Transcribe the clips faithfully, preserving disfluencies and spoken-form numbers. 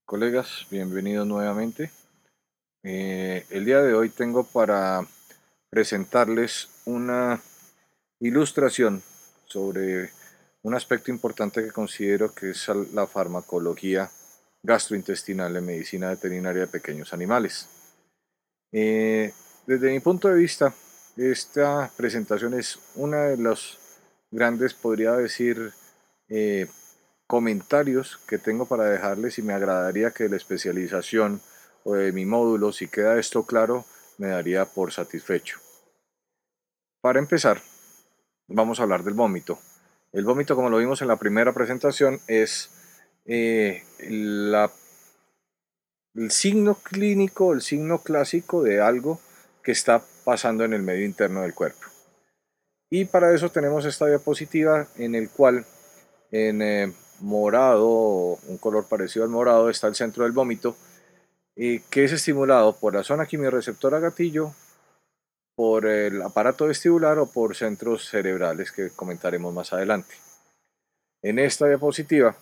Colegas, bienvenidos nuevamente. Eh, el día de hoy tengo para presentarles una ilustración sobre un aspecto importante que considero que es al- la farmacología gastrointestinal en medicina veterinaria de pequeños animales. Eh, Desde mi punto de vista, esta presentación es una de los grandes, podría decir, eh, comentarios que tengo para dejarles y me agradaría que de la especialización o de mi módulo, si queda esto claro, me daría por satisfecho. Para empezar, vamos a hablar del vómito. El vómito, como lo vimos en la primera presentación, es eh, la el signo clínico, el signo clásico de algo que está pasando en el medio interno del cuerpo. Y para eso tenemos esta diapositiva en el cual en eh, morado, un color parecido al morado, está el centro del vómito, eh, que es estimulado por la zona quimiorreceptora gatillo, por el aparato vestibular o por centros cerebrales que comentaremos más adelante. En esta diapositiva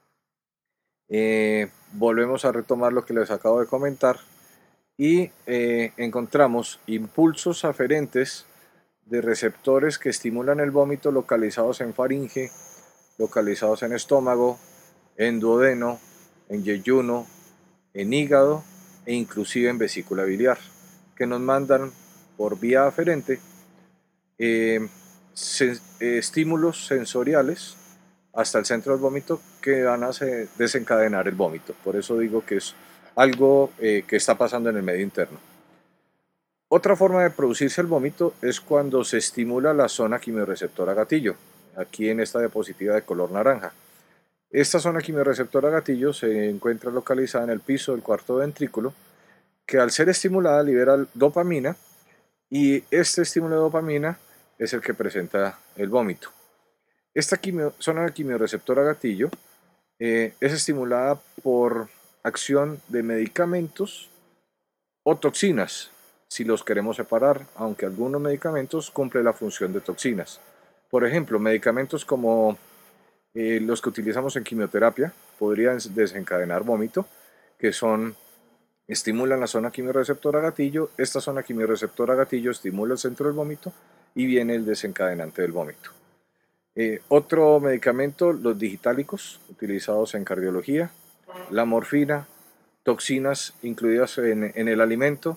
eh, volvemos a retomar lo que les acabo de comentar y eh, encontramos impulsos aferentes de receptores que estimulan el vómito localizados en faringe, localizados en estómago, en duodeno, en yeyuno, en hígado e inclusive en vesícula biliar, que nos mandan por vía aferente eh, sen- eh, estímulos sensoriales hasta el centro del vómito que van a se- desencadenar el vómito. Por eso digo que es algo eh, que está pasando en el medio interno. Otra forma de producirse el vómito es cuando se estimula la zona quimiorreceptora gatillo, aquí en esta diapositiva de color naranja. Esta zona quimiorreceptora gatillo se encuentra localizada en el piso del cuarto ventrículo, que al ser estimulada libera dopamina y este estímulo de dopamina es el que presenta el vómito. Esta quimio- zona quimiorreceptora gatillo eh, es estimulada por acción de medicamentos o toxinas, si los queremos separar, aunque algunos medicamentos cumplen la función de toxinas. Por ejemplo, medicamentos como eh, los que utilizamos en quimioterapia podrían desencadenar vómito, que son, estimulan la zona quimiorreceptora gatillo, esta zona quimiorreceptora gatillo estimula el centro del vómito y viene el desencadenante del vómito. Eh, otro medicamento, los digitálicos, utilizados en cardiología, la morfina, toxinas incluidas en, en el alimento,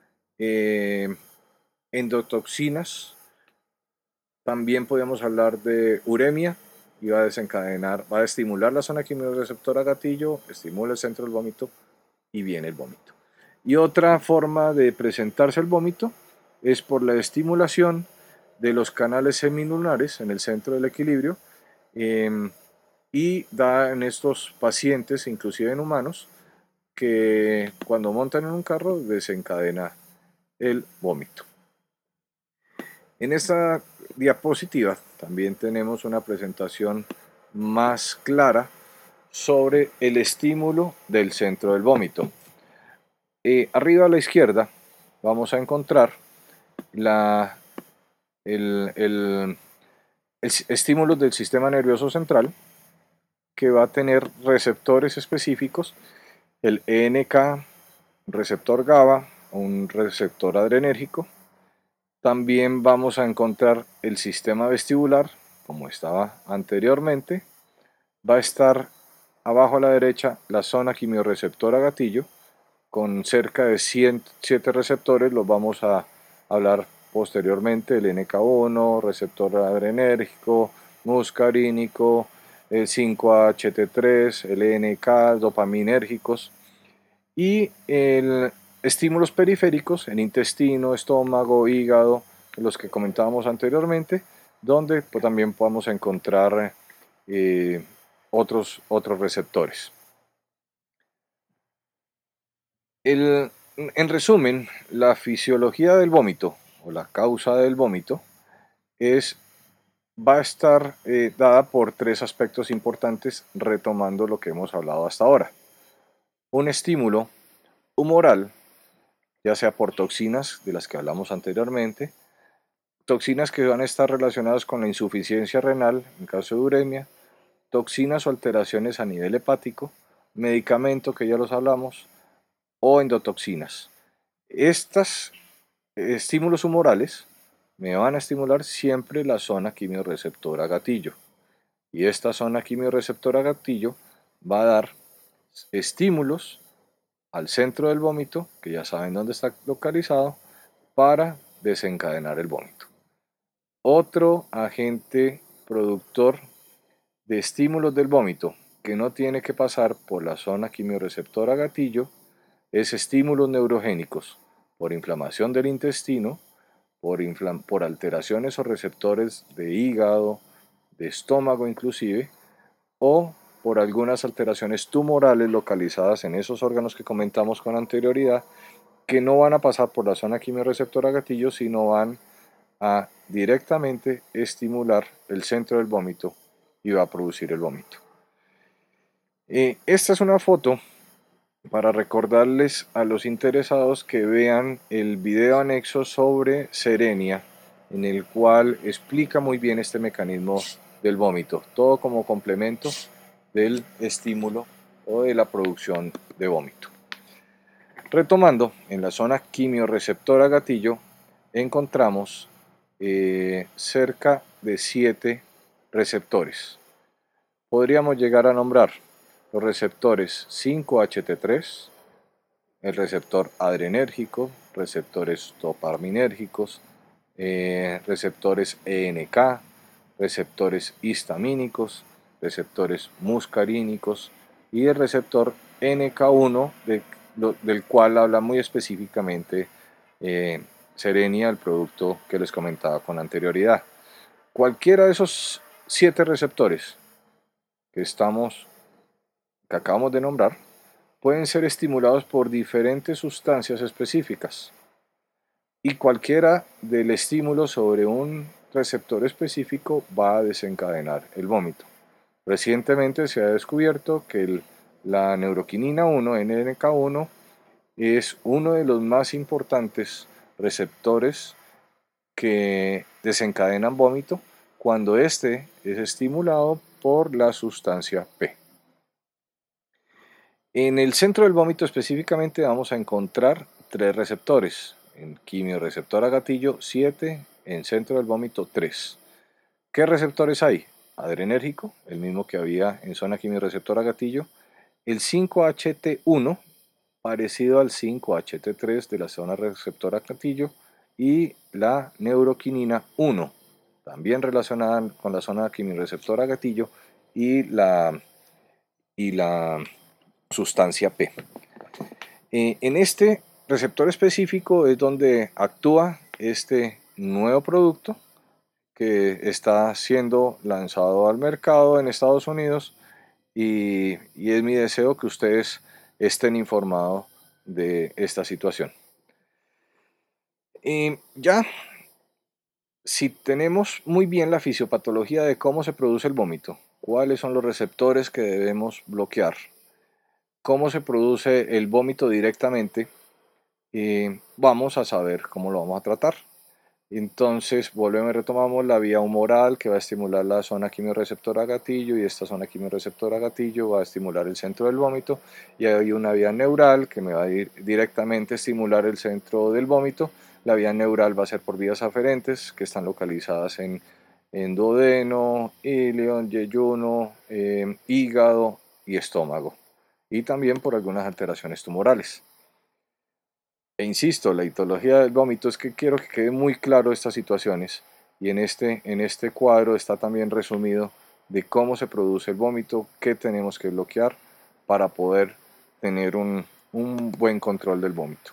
eh, endotoxinas. También podemos hablar de uremia y va a desencadenar, va a estimular la zona quimiorreceptora gatillo, estimula el centro del vómito y viene el vómito. Y otra forma de presentarse el vómito es por la estimulación de los canales semilunares en el centro del equilibrio eh, y da en estos pacientes, inclusive en humanos, que cuando montan en un carro desencadena el vómito. En esta diapositiva también tenemos una presentación más clara sobre el estímulo del centro del vómito. Eh, arriba a la izquierda vamos a encontrar la, el, el, el estímulo del sistema nervioso central que va a tener receptores específicos, el E N K, receptor GABA, un receptor adrenérgico. También vamos a encontrar el sistema vestibular, como estaba anteriormente. Va a estar abajo a la derecha la zona quimiorreceptora gatillo, con cerca de siete receptores, los vamos a hablar posteriormente, el N K uno, receptor adrenérgico, muscarínico, el cinco H T tres, el N K, dopaminérgicos y el estímulos periféricos en intestino, estómago, hígado, los que comentábamos anteriormente, donde pues, también podemos encontrar eh, otros, otros receptores. El, en resumen, la fisiología del vómito o la causa del vómito es, va a estar eh, dada por tres aspectos importantes, retomando lo que hemos hablado hasta ahora. Un estímulo humoral, ya sea por toxinas de las que hablamos anteriormente, toxinas que van a estar relacionadas con la insuficiencia renal en caso de uremia, toxinas o alteraciones a nivel hepático medicamento, que ya los hablamos, o endotoxinas. Estos estímulos humorales me van a estimular siempre la zona quimiorreceptora gatillo. Y esta zona quimiorreceptora gatillo va a dar estímulos al centro del vómito, que ya saben dónde está localizado, para desencadenar el vómito. Otro agente productor de estímulos del vómito que no tiene que pasar por la zona quimiorreceptora gatillo es estímulos neurogénicos por inflamación del intestino, por, inflam por alteraciones o receptores de hígado, de estómago inclusive, o por algunas alteraciones tumorales localizadas en esos órganos que comentamos con anterioridad, que no van a pasar por la zona quimiorreceptora gatillo, sino van a directamente estimular el centro del vómito y va a producir el vómito. Eh, esta es una foto para recordarles a los interesados que vean el video anexo sobre Cerenia, en el cual explica muy bien este mecanismo del vómito, todo como complemento del estímulo o de la producción de vómito. Retomando, en la zona quimiorreceptora gatillo encontramos eh, cerca de siete receptores. Podríamos llegar a nombrar los receptores cinco H T tres, el receptor adrenérgico, receptores dopaminérgicos, eh, receptores E N K, receptores histamínicos, receptores muscarínicos y el receptor N K uno, de, lo, del cual habla muy específicamente eh, Cerenia, el producto que les comentaba con anterioridad. Cualquiera de esos siete receptores que, estamos, que acabamos de nombrar pueden ser estimulados por diferentes sustancias específicas, y cualquiera del estímulo sobre un receptor específico va a desencadenar el vómito. Recientemente se ha descubierto que el, la neuroquinina uno, N N K uno, es uno de los más importantes receptores que desencadenan vómito cuando éste es estimulado por la sustancia P. En el centro del vómito específicamente vamos a encontrar tres receptores. En quimiorreceptora gatillo siete, en centro del vómito tres. ¿Qué receptores hay? Adrenérgico, el mismo que había en zona quimiorreceptora gatillo. El cinco H T uno, parecido al cinco H T tres de la zona receptora gatillo. Y la neuroquinina uno, también relacionada con la zona quimiorreceptora gatillo y la, y la sustancia P. Eh, en este receptor específico es donde actúa este nuevo producto que está siendo lanzado al mercado en Estados Unidos, y, y es mi deseo que ustedes estén informados de esta situación. Y ya, si tenemos muy bien la fisiopatología de cómo se produce el vómito, cuáles son los receptores que debemos bloquear, cómo se produce el vómito directamente, eh, vamos a saber cómo lo vamos a tratar. Entonces volvemos y retomamos la vía humoral, que va a estimular la zona quimiorreceptora gatillo, y esta zona quimiorreceptora gatillo va a estimular el centro del vómito, y hay una vía neural que me va a ir directamente a estimular el centro del vómito. La vía neural va a ser por vías aferentes que están localizadas en, en duodeno, ilion, yeyuno, eh, hígado y estómago, y también por algunas alteraciones tumorales. E insisto, la etiología del vómito es que quiero que quede muy claro estas situaciones, y en este, en este cuadro está también resumido de cómo se produce el vómito, qué tenemos que bloquear para poder tener un, un buen control del vómito.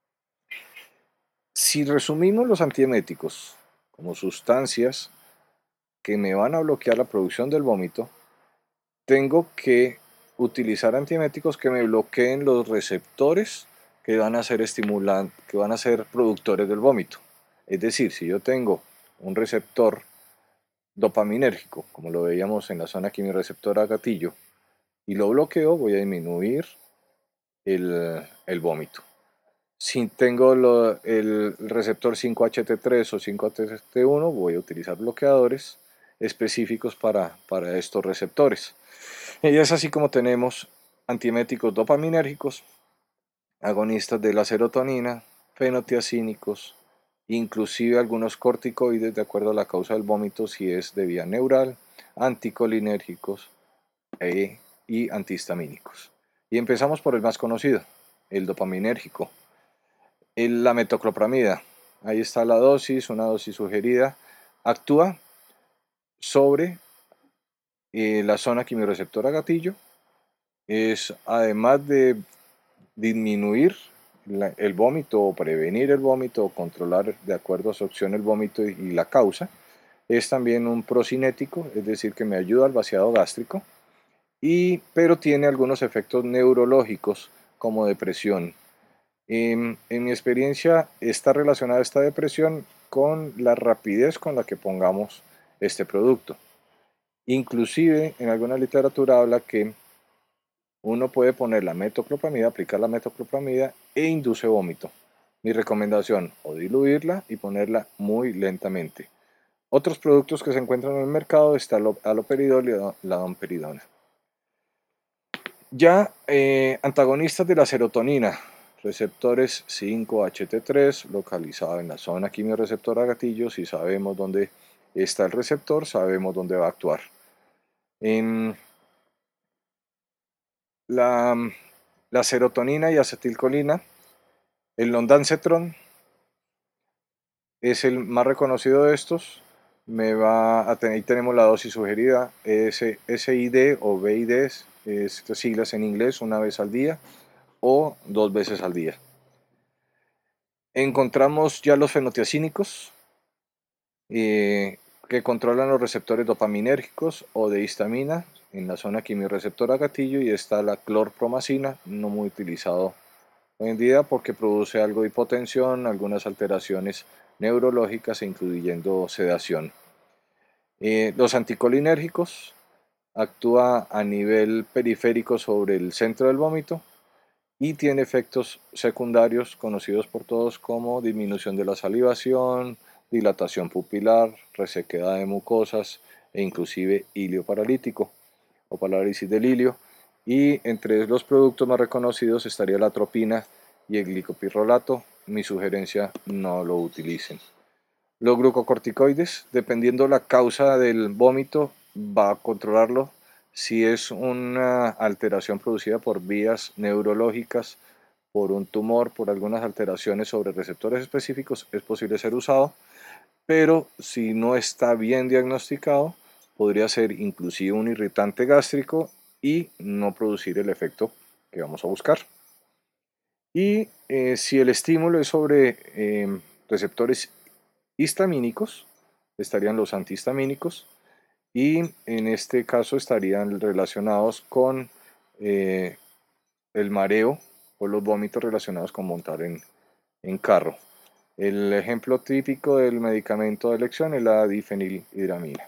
Si resumimos los antieméticos como sustancias que me van a bloquear la producción del vómito, tengo que utilizar antieméticos que me bloqueen los receptores que van a ser estimulantes, que van a ser productores del vómito. Es decir, si yo tengo un receptor dopaminérgico, como lo veíamos en la zona quimiorreceptora gatillo, y lo bloqueo, voy a disminuir el, el vómito. Si tengo lo, el receptor cinco H T tres o cinco H T uno, voy a utilizar bloqueadores específicos para, para estos receptores. Y es así como tenemos antieméticos dopaminérgicos, agonistas de la serotonina, fenotiazínicos, inclusive algunos corticoides de acuerdo a la causa del vómito si es de vía neural, anticolinérgicos e, y antihistamínicos. Y empezamos por el más conocido, el dopaminérgico, el, la metoclopramida. Ahí está la dosis, una dosis sugerida. Actúa sobre eh, la zona quimiorreceptora gatillo. Es además de disminuir la, el vómito o prevenir el vómito o controlar de acuerdo a su acción el vómito y, y la causa. Es también un procinético, es decir, que me ayuda al vaciado gástrico, y, pero tiene algunos efectos neurológicos como depresión. En, en mi experiencia está relacionada esta depresión con la rapidez con la que pongamos este producto. Inclusive en alguna literatura habla que uno puede poner la metoclopramida, aplicar la metoclopramida e induce vómito. Mi recomendación, o diluirla y ponerla muy lentamente. Otros productos que se encuentran en el mercado está el haloperidol y la domperidona. Ya eh, antagonistas de la serotonina, receptores cinco H T tres, localizado en la zona quimiorreceptora gatillo. Si sabemos dónde está el receptor, sabemos dónde va a actuar. En la, la serotonina y acetilcolina, el ondansetron es el más reconocido de estos. Me va a tener, ahí tenemos la dosis sugerida, S I D o B I D, es siglas en inglés, una vez al día o dos veces al día. Encontramos ya los fenotiazínicos, eh, que controlan los receptores dopaminérgicos o de histamina en la zona quimiorreceptora gatillo, y está la clorpromacina, no muy utilizado hoy en día porque produce algo de hipotensión, algunas alteraciones neurológicas, incluyendo sedación. Eh, los anticolinérgicos actúa a nivel periférico sobre el centro del vómito y tiene efectos secundarios conocidos por todos como disminución de la salivación, dilatación pupilar, resequedad de mucosas e inclusive hilio paralítico o parálisis del hilio. Y entre los productos más reconocidos estaría la atropina y el glicopirrolato. Mi sugerencia, no lo utilicen. Los glucocorticoides, dependiendo la causa del vómito, va a controlarlo. Si es una alteración producida por vías neurológicas, por un tumor, por algunas alteraciones sobre receptores específicos, es posible ser usado, pero si no está bien diagnosticado, podría ser inclusive un irritante gástrico y no producir el efecto que vamos a buscar. Y eh, si el estímulo es sobre eh, receptores histamínicos, estarían los antihistamínicos, y en este caso estarían relacionados con eh, el mareo o los vómitos relacionados con montar en, en carro. El ejemplo típico del medicamento de elección es la difenhidramina.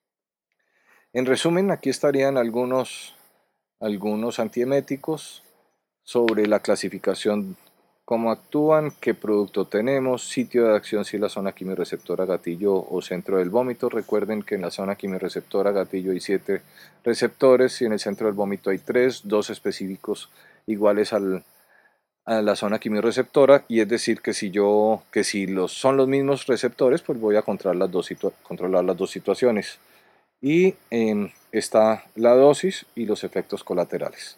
En resumen, aquí estarían algunos, algunos antieméticos sobre la clasificación, cómo actúan, qué producto tenemos, sitio de acción si la zona quimiorreceptora gatillo o centro del vómito. Recuerden que en la zona quimiorreceptora gatillo hay siete receptores y en el centro del vómito hay tres, dos específicos iguales al, a la zona quimiorreceptora, y es decir que si yo que si los son los mismos receptores, pues voy a controlar las dos, controlar las dos situaciones. Y eh, está la dosis y los efectos colaterales.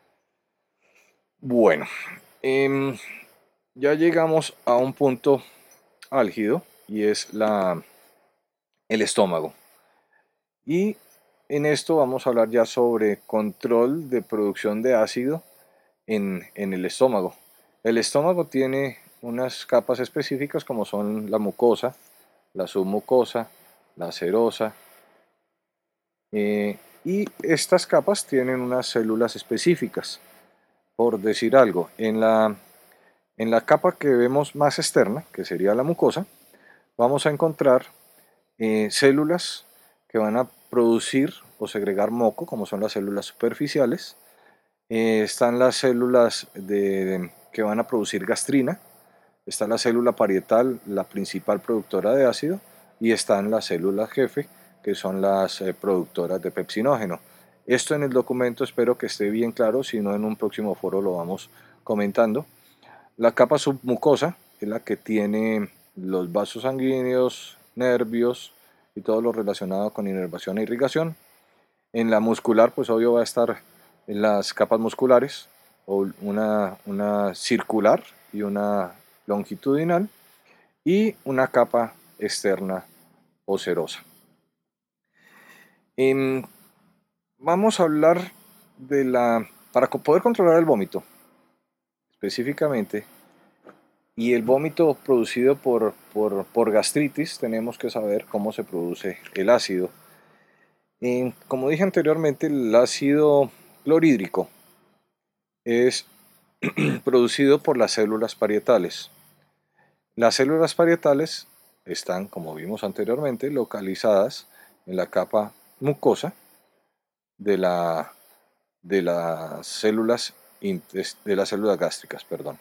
Bueno, eh, ya llegamos a un punto álgido y es la, el estómago. Y en esto vamos a hablar ya sobre control de producción de ácido en, en el estómago. El estómago tiene unas capas específicas como son la mucosa, la submucosa, la serosa, eh, y estas capas tienen unas células específicas. Por decir algo, en la, en la capa que vemos más externa, que sería la mucosa, vamos a encontrar eh, células que van a producir o segregar moco, como son las células superficiales. Eh, están las células de, que van a producir gastrina, está la célula parietal, la principal productora de ácido, y están las células jefe, que son las eh, productoras de pepsinógeno. Esto en el documento espero que esté bien claro, si no en un próximo foro lo vamos comentando. La capa submucosa es la que tiene los vasos sanguíneos, nervios y todo lo relacionado con inervación e irrigación. En la muscular, pues obvio va a estar en las capas musculares, o una, una circular y una longitudinal, y una capa externa o serosa. Em, vamos a hablar de la, para poder controlar el vómito específicamente, y el vómito producido por, por, por gastritis, tenemos que saber cómo se produce el ácido. Em, como dije anteriormente, el ácido clorhídrico es producido por las células parietales. Las células parietales están, como vimos anteriormente, localizadas en la capa mucosa de, la, de las células de las células gástricas, perdón.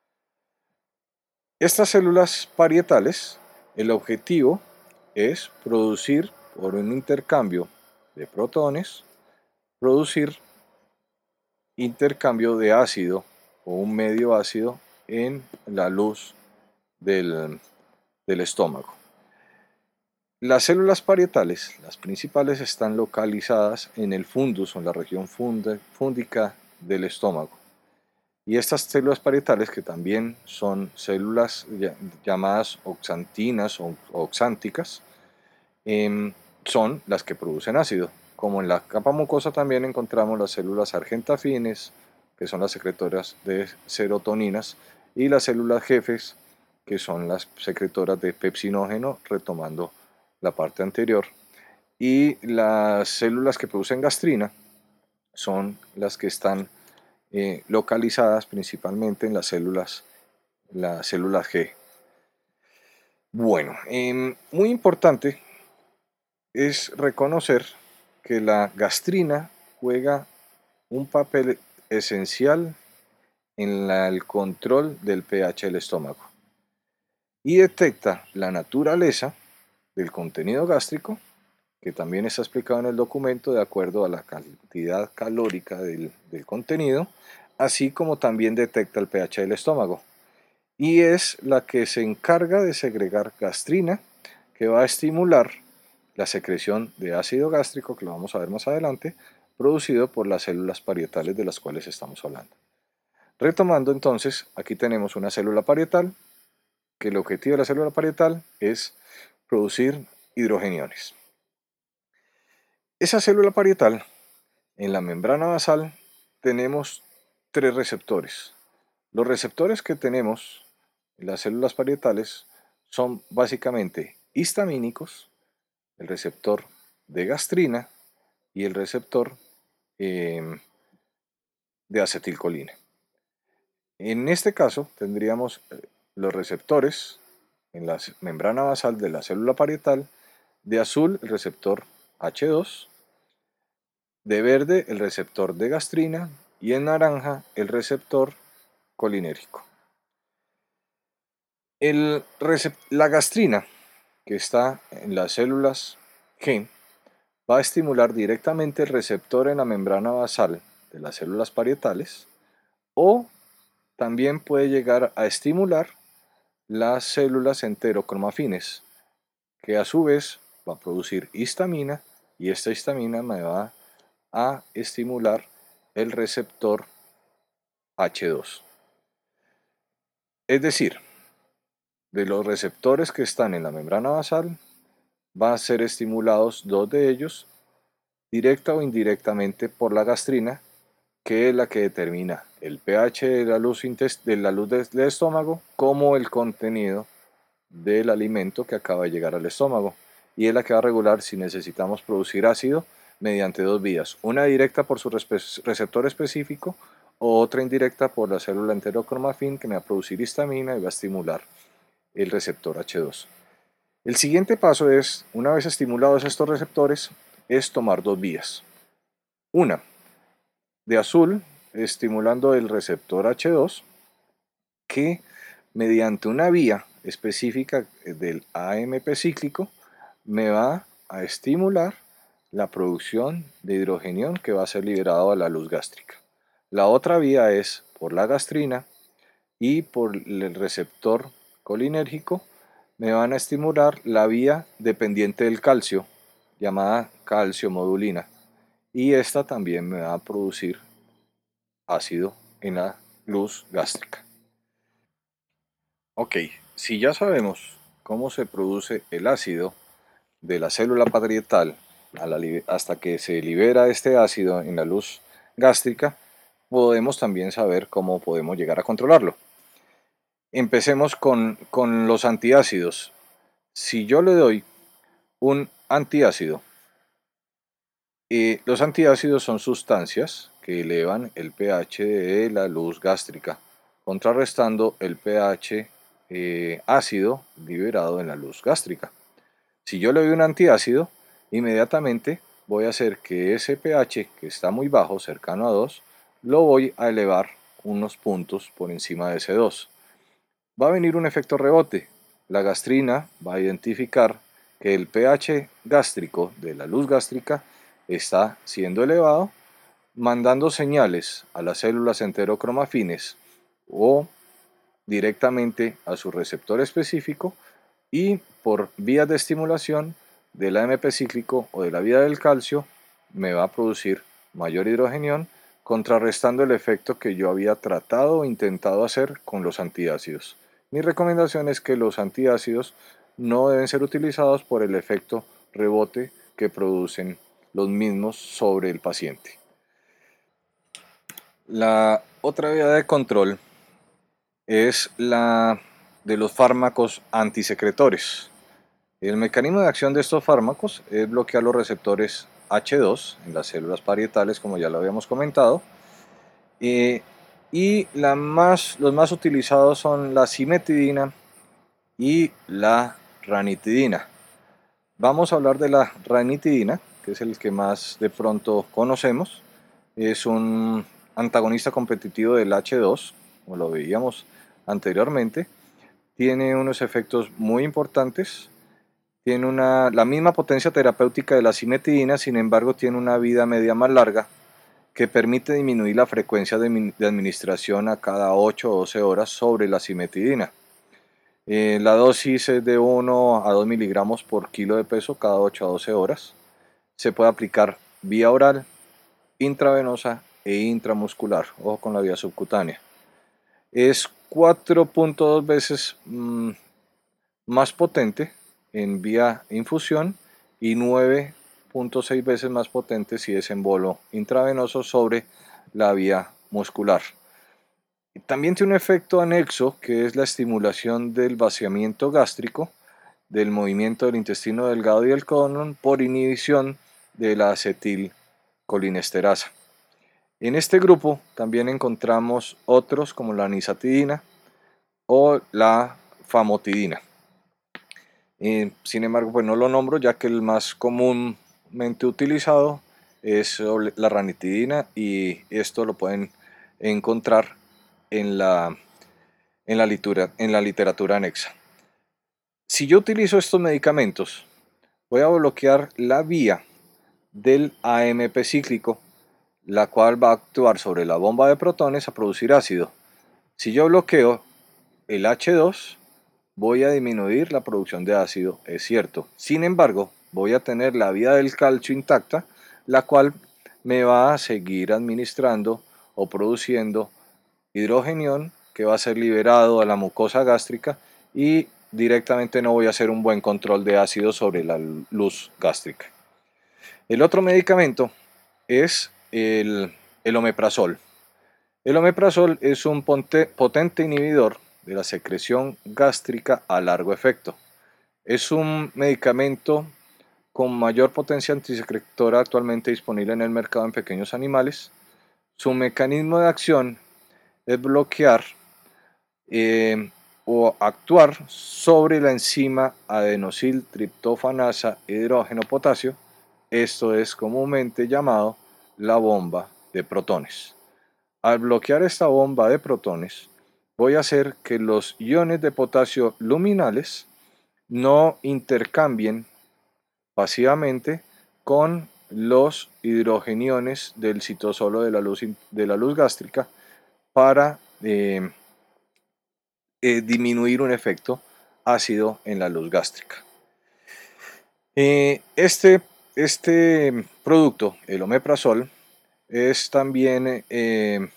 Estas células parietales, el objetivo es producir, por un intercambio de protones, producir intercambio de ácido o un medio ácido en la luz del, del estómago. Las células parietales, las principales, están localizadas en el fundus o en la región fúndica del estómago. Y estas células parietales, que también son células llamadas oxantinas o oxánticas, eh, son las que producen ácido. Como en la capa mucosa también encontramos las células argentafines, que son las secretoras de serotoninas, y las células jefes, que son las secretoras de pepsinógeno, retomando la parte anterior. Y las células que producen gastrina son las que están eh, localizadas principalmente en las células, las células G. Bueno, eh, muy importante es reconocer que la gastrina juega un papel esencial en la, el control del pH del estómago y detecta la naturaleza del contenido gástrico, que también está explicado en el documento de acuerdo a la cantidad calórica del, del contenido, así como también detecta el pH del estómago. Y es la que se encarga de segregar gastrina, que va a estimular la secreción de ácido gástrico, que lo vamos a ver más adelante, producido por las células parietales de las cuales estamos hablando. Retomando entonces, aquí tenemos una célula parietal, que el objetivo de la célula parietal es producir hidrogeniones. Esa célula parietal, en la membrana basal, tenemos tres receptores. Los receptores que tenemos en las células parietales son básicamente histamínicos, el receptor de gastrina y el receptor eh, de acetilcolina. En este caso tendríamos los receptores en la membrana basal de la célula parietal: de azul el receptor H dos, de verde el receptor de gastrina y en naranja el receptor colinérgico. El la gastrina, que está en las células G, va a estimular directamente el receptor en la membrana basal de las células parietales, o también puede llegar a estimular las células enterocromafines, que a su vez va a producir histamina, y esta histamina me va a estimular el receptor H dos. Es decir, de los receptores que están en la membrana basal, van a ser estimulados dos de ellos, directa o indirectamente, por la gastrina, que es la que determina el pH de la luz, de la luz del estómago, como el contenido del alimento que acaba de llegar al estómago, y es la que va a regular si necesitamos producir ácido mediante dos vías: una directa por su receptor específico, o otra indirecta por la célula enterocromafin, que me va a producir histamina y va a estimular el receptor H dos. El siguiente paso es, una vez estimulados estos receptores, es tomar dos vías. Una, de azul, estimulando el receptor H dos, que mediante una vía específica del A M P cíclico me va a estimular la producción de hidrogenión que va a ser liberado a la luz gástrica. La otra vía es por la gastrina y por el receptor colinérgico me van a estimular la vía dependiente del calcio, llamada calciomodulina, y esta también me va a producir ácido en la luz gástrica. Ok, si ya sabemos cómo se produce el ácido de la célula parietal a la, hasta que se libera este ácido en la luz gástrica, podemos también saber cómo podemos llegar a controlarlo. Empecemos con, con los antiácidos. Si yo le doy un antiácido, eh, los antiácidos son sustancias que elevan el pH de la luz gástrica, contrarrestando el pH eh, ácido liberado en la luz gástrica. Si yo le doy un antiácido, inmediatamente voy a hacer que ese pH, que está muy bajo, cercano a dos, lo voy a elevar unos puntos por encima de ese dos. Va a venir un efecto rebote. La gastrina va a identificar que el pH gástrico de la luz gástrica está siendo elevado, mandando señales a las células enterocromafines o directamente a su receptor específico, y por vías de estimulación del A M P cíclico o de la vía del calcio me va a producir mayor hidrogenión, contrarrestando el efecto que yo había tratado o intentado hacer con los antiácidos. Mi recomendación es que los antiácidos no deben ser utilizados por el efecto rebote que producen los mismos sobre el paciente. La otra vía de control es la de los fármacos antisecretores. El mecanismo de acción de estos fármacos es bloquear los receptores H dos en las células parietales, como ya lo habíamos comentado, eh, y la más, los más utilizados son la cimetidina y la ranitidina. Vamos a hablar de la ranitidina, que es el que más de pronto conocemos. Es un antagonista competitivo del H dos, como lo veíamos anteriormente. Tiene unos efectos muy importantes. Tiene una, la misma potencia terapéutica de la cimetidina, sin embargo tiene una vida media más larga que permite disminuir la frecuencia de, de administración a cada ocho o doce horas sobre la cimetidina. Eh, la dosis es de uno a dos miligramos por kilo de peso cada ocho a doce horas. Se puede aplicar vía oral, intravenosa e intramuscular, ojo con la vía subcutánea. Es cuatro punto dos veces mmm, más potente en vía infusión y nueve punto seis veces más potente si es en bolo intravenoso sobre la vía muscular. También tiene un efecto anexo que es la estimulación del vaciamiento gástrico, del movimiento del intestino delgado y del colon por inhibición de la acetilcolinesterasa. En este grupo también encontramos otros como la nisatidina o la famotidina. Eh, sin embargo, pues no lo nombro ya que el más comúnmente utilizado es la ranitidina y esto lo pueden encontrar en la, en la, literatura, en la literatura anexa. Si yo utilizo estos medicamentos, voy a bloquear la vía del A M P cíclico, la cual va a actuar sobre la bomba de protones a producir ácido. Si yo bloqueo el H dos, voy a disminuir la producción de ácido, es cierto. Sin embargo, voy a tener la vía del calcio intacta, la cual me va a seguir administrando o produciendo hidrogenión que va a ser liberado a la mucosa gástrica y directamente no voy a hacer un buen control de ácido sobre la luz gástrica. El otro medicamento es el, el omeprazol. El omeprazol es un potente inhibidor de la secreción gástrica a largo efecto. Es un medicamento con mayor potencia antisecretora actualmente disponible en el mercado en pequeños animales. Su mecanismo de acción es bloquear eh, o actuar sobre la enzima adenosiltriptofanasa hidrógeno potasio. Esto es comúnmente llamado la bomba de protones. Al bloquear esta bomba de protones, voy a hacer que los iones de potasio luminales no intercambien pasivamente con los hidrogeniones del citosolo de la luz, de la luz gástrica para eh, eh, disminuir un efecto ácido en la luz gástrica. Eh, este, este producto, el omeprazol, es también, eh,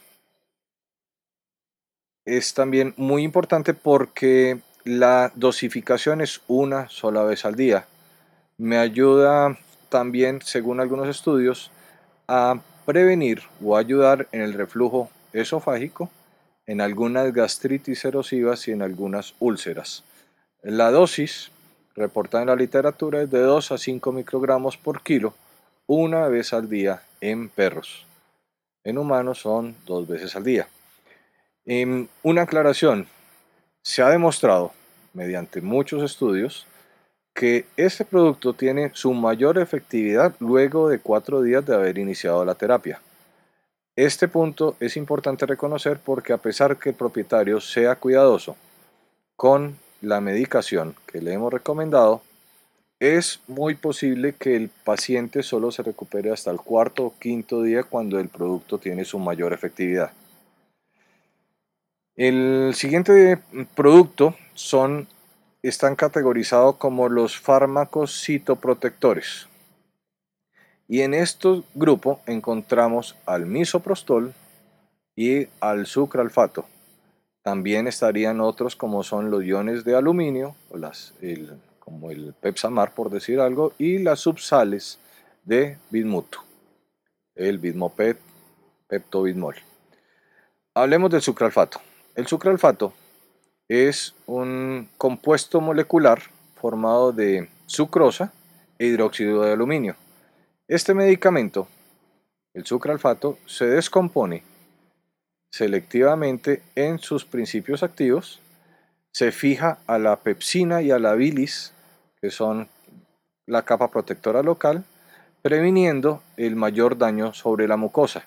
es también muy importante porque la dosificación es una sola vez al día. Me ayuda también, según algunos estudios, a prevenir o ayudar en el reflujo esofágico, en algunas gastritis erosivas y en algunas úlceras. La dosis reportada en la literatura es de dos a cinco microgramos por kilo, una vez al día en perros. En humanos son dos veces al día. En una aclaración, se ha demostrado mediante muchos estudios que este producto tiene su mayor efectividad luego de cuatro días de haber iniciado la terapia. Este punto es importante reconocer porque a pesar que el propietario sea cuidadoso con la medicación que le hemos recomendado, es muy posible que el paciente solo se recupere hasta el cuarto o quinto día cuando el producto tiene su mayor efectividad. El siguiente producto son, están categorizados como los fármacos citoprotectores. Y en este grupo encontramos al misoprostol y al sucralfato. También estarían otros como son los iones de aluminio, o las, el, como el Pepsamar por decir algo, y las subsales de bismuto, el bismoped, peptobismol. Hablemos del sucralfato. El sucralfato es un compuesto molecular formado de sucrosa e hidróxido de aluminio. Este medicamento, el sucralfato, se descompone selectivamente en sus principios activos, se fija a la pepsina y a la bilis, que son la capa protectora local, previniendo el mayor daño sobre la mucosa.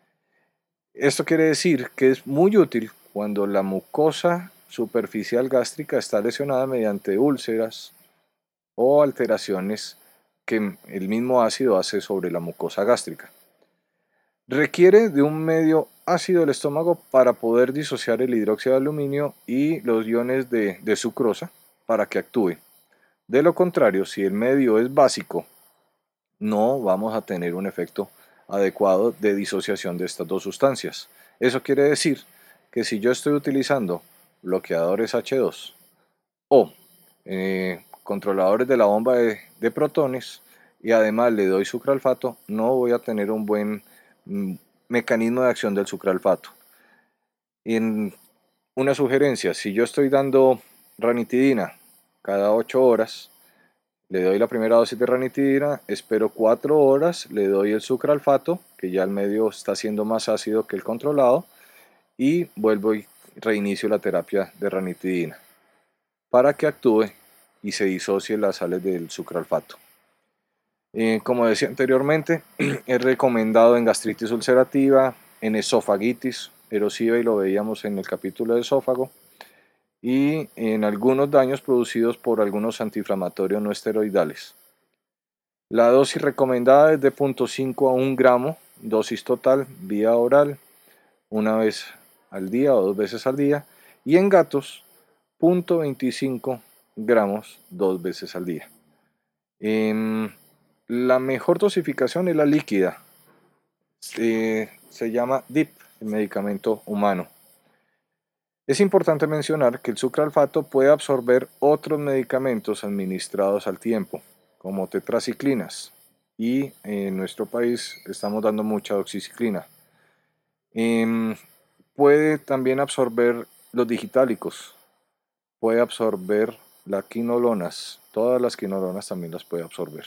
Esto quiere decir que es muy útil cuando la mucosa superficial gástrica está lesionada mediante úlceras o alteraciones que el mismo ácido hace sobre la mucosa gástrica. Requiere de un medio ácido del estómago para poder disociar el hidróxido de aluminio y los iones de, de sucrosa para que actúe. De lo contrario, si el medio es básico, no vamos a tener un efecto adecuado de disociación de estas dos sustancias. Eso quiere decir que si yo estoy utilizando bloqueadores H dos o eh, controladores de la bomba de, de protones y además le doy sucralfato, no voy a tener un buen mm, mecanismo de acción del sucralfato. En una sugerencia, si yo estoy dando ranitidina cada ocho horas, le doy la primera dosis de ranitidina, espero cuatro horas, le doy el sucralfato, que ya el medio está siendo más ácido que el controlado, y vuelvo y reinicio la terapia de ranitidina para que actúe y se disocie las sales del sucralfato. Eh, como decía anteriormente, es recomendado en gastritis ulcerativa, en esofagitis erosiva, y lo veíamos en el capítulo de esófago, y en algunos daños producidos por algunos antiinflamatorios no esteroidales. La dosis recomendada es de cero punto cinco a un gramo, dosis total, vía oral, una vez al día o dos veces al día, y en gatos, cero punto veinticinco gramos, dos veces al día. Eh, la mejor dosificación es la líquida, eh, se llama D I P, el medicamento humano. Es importante mencionar que el sucralfato puede absorber otros medicamentos administrados al tiempo, como tetraciclinas, y en nuestro país estamos dando mucha doxiciclina. Eh, puede también absorber los digitálicos, puede absorber las quinolonas, todas las quinolonas también las puede absorber.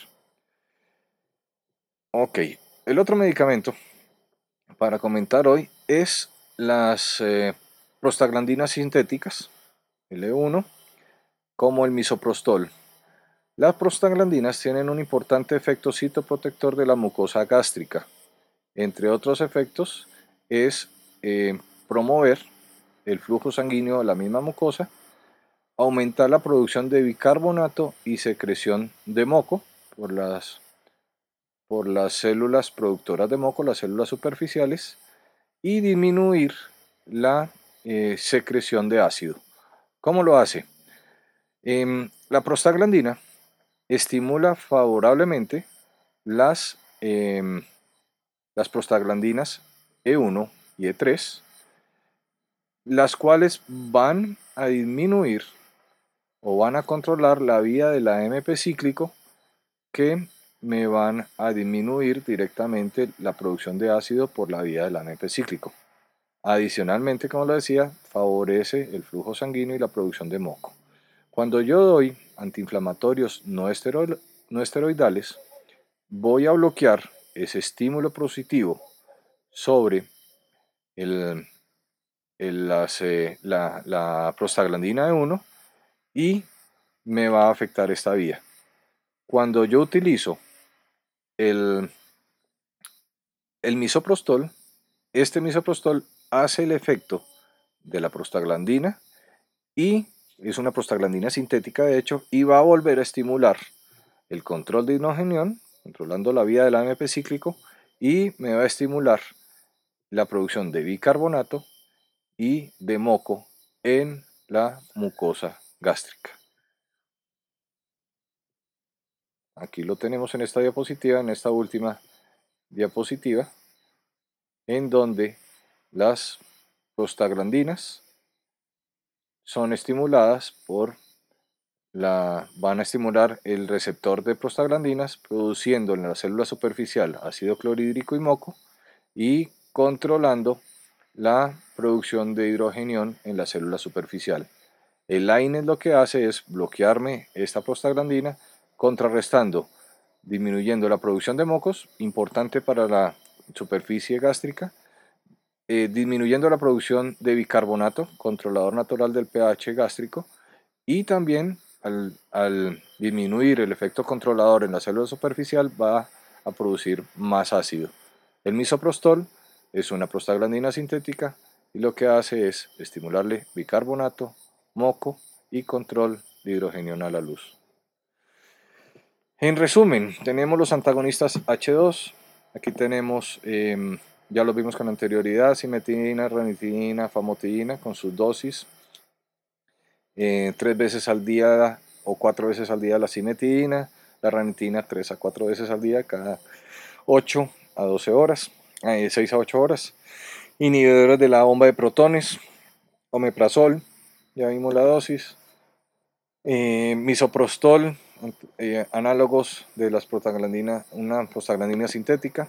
Ok, el otro medicamento para comentar hoy es las eh, prostaglandinas sintéticas, L uno, como el misoprostol. Las prostaglandinas tienen un importante efecto citoprotector de la mucosa gástrica. Entre otros efectos es eh, promover el flujo sanguíneo a la misma mucosa, aumentar la producción de bicarbonato y secreción de moco por las por las células productoras de moco, las células superficiales, y disminuir la eh, secreción de ácido. ¿Cómo lo hace? Eh, la prostaglandina estimula favorablemente las, eh, las prostaglandinas E uno y E tres, las cuales van a disminuir o van a controlar la vía del A M P cíclico, que me van a disminuir directamente la producción de ácido por la vía del A M P cíclico. Adicionalmente, como lo decía, favorece el flujo sanguíneo y la producción de moco. Cuando yo doy antiinflamatorios no, esteroid, no esteroidales, voy a bloquear ese estímulo positivo sobre el, el, las, eh, la, la prostaglandina E uno y me va a afectar esta vía. Cuando yo utilizo el, el misoprostol, este misoprostol hace el efecto de la prostaglandina y es una prostaglandina sintética de hecho, y va a volver a estimular el control de hidrogenión, controlando la vía del A M P cíclico, y me va a estimular la producción de bicarbonato y de moco en la mucosa gástrica. Aquí lo tenemos en esta diapositiva, en esta última diapositiva, en donde las prostaglandinas son estimuladas por la, van a estimular el receptor de prostaglandinas, produciendo en la célula superficial ácido clorhídrico y moco, y controlando la producción de hidrogenión en la célula superficial. El AINES lo que hace es bloquearme esta prostaglandina, contrarrestando, disminuyendo la producción de mocos, importante para la superficie gástrica, eh, disminuyendo la producción de bicarbonato, controlador natural del pH gástrico, y también al, al disminuir el efecto controlador en la célula superficial va a producir más ácido. El misoprostol es una prostaglandina sintética y lo que hace es estimularle bicarbonato, moco y control de hidrogenión a la luz. En resumen, tenemos los antagonistas H dos. Aquí tenemos, eh, ya lo vimos con anterioridad, simetina, ranitidina, famotidina con sus dosis. Eh, tres veces al día o cuatro veces al día la simetina, la ranitidina tres a cuatro veces al día, cada ocho a doce horas, eh, seis a ocho horas. Inhibidores de la bomba de protones, omeprazol, ya vimos la dosis. Eh, misoprostol, eh, análogos de las prostaglandinas, una prostaglandina sintética.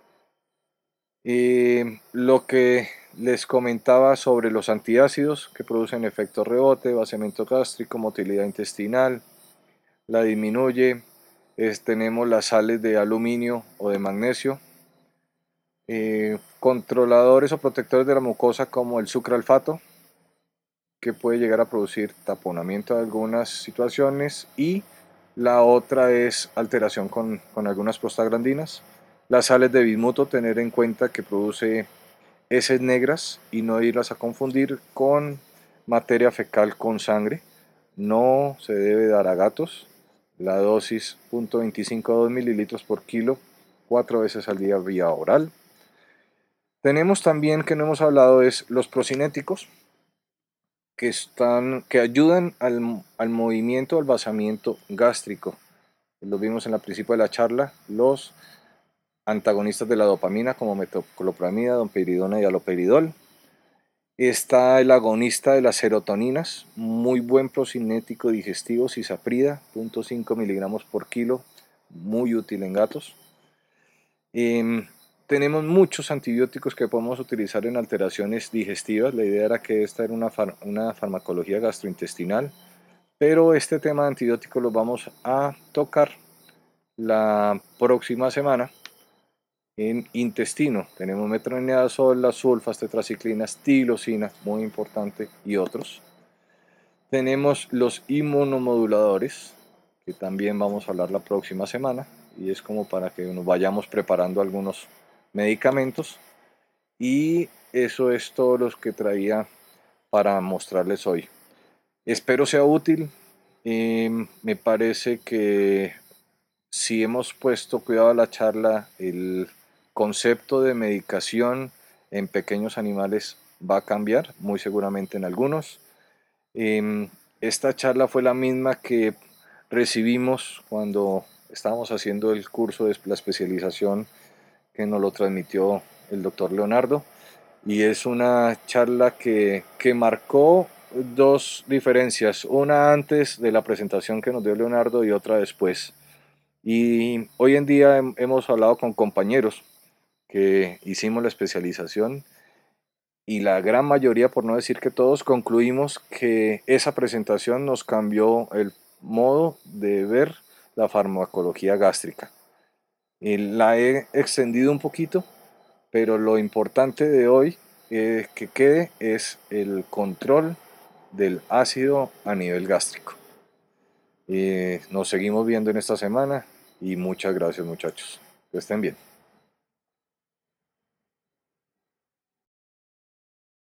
Eh, lo que les comentaba sobre los antiácidos que producen efecto rebote, vaciamiento gástrico, motilidad intestinal, la disminuye. Es, tenemos las sales de aluminio o de magnesio, eh, controladores o protectores de la mucosa como el sucralfato, que puede llegar a producir taponamiento de algunas situaciones, y la otra es alteración con, con algunas prostaglandinas. Las sales de bismuto, tener en cuenta que produce heces negras y no irlas a confundir con materia fecal con sangre. No se debe dar a gatos. La dosis cero punto veinticinco a dos mililitros por kilo, cuatro veces al día vía oral. Tenemos también, que no hemos hablado, es los procinéticos, que, están, que ayudan al, al movimiento, al vaciamiento gástrico. Lo vimos en el principio de la charla. Los antagonistas de la dopamina como metoclopramida, domperidona y haloperidol. Está el agonista de las serotoninas, muy buen procinético digestivo, cisaprida, cero punto cinco miligramos por kilo, muy útil en gatos. Eh, tenemos muchos antibióticos que podemos utilizar en alteraciones digestivas. La idea era que esta era una, far una farmacología gastrointestinal, pero este tema de antibióticos lo vamos a tocar la próxima semana. En intestino tenemos metronidazol, las sulfas, tetraciclinas, tilosina, muy importante, y otros. Tenemos los inmunomoduladores, que también vamos a hablar la próxima semana, y es como para que nos vayamos preparando algunos medicamentos. Y eso es todo lo que traía para mostrarles hoy. Espero sea útil. Eh, me parece que si hemos puesto cuidado a la charla, el concepto de medicación en pequeños animales va a cambiar, muy seguramente en algunos. Em, esta charla fue la misma que recibimos cuando estábamos haciendo el curso de la especialización que nos lo transmitió el doctor Leonardo, y es una charla que, que marcó dos diferencias, una antes de la presentación que nos dio Leonardo y otra después. Y hoy en día hem- hemos hablado con compañeros que hicimos la especialización y la gran mayoría, por no decir que todos, concluimos que esa presentación nos cambió el modo de ver la farmacología gástrica. Y la he extendido un poquito, pero lo importante de hoy eh, que quede es el control del ácido a nivel gástrico. Eh, nos seguimos viendo en esta semana y muchas gracias, muchachos. Que estén bien.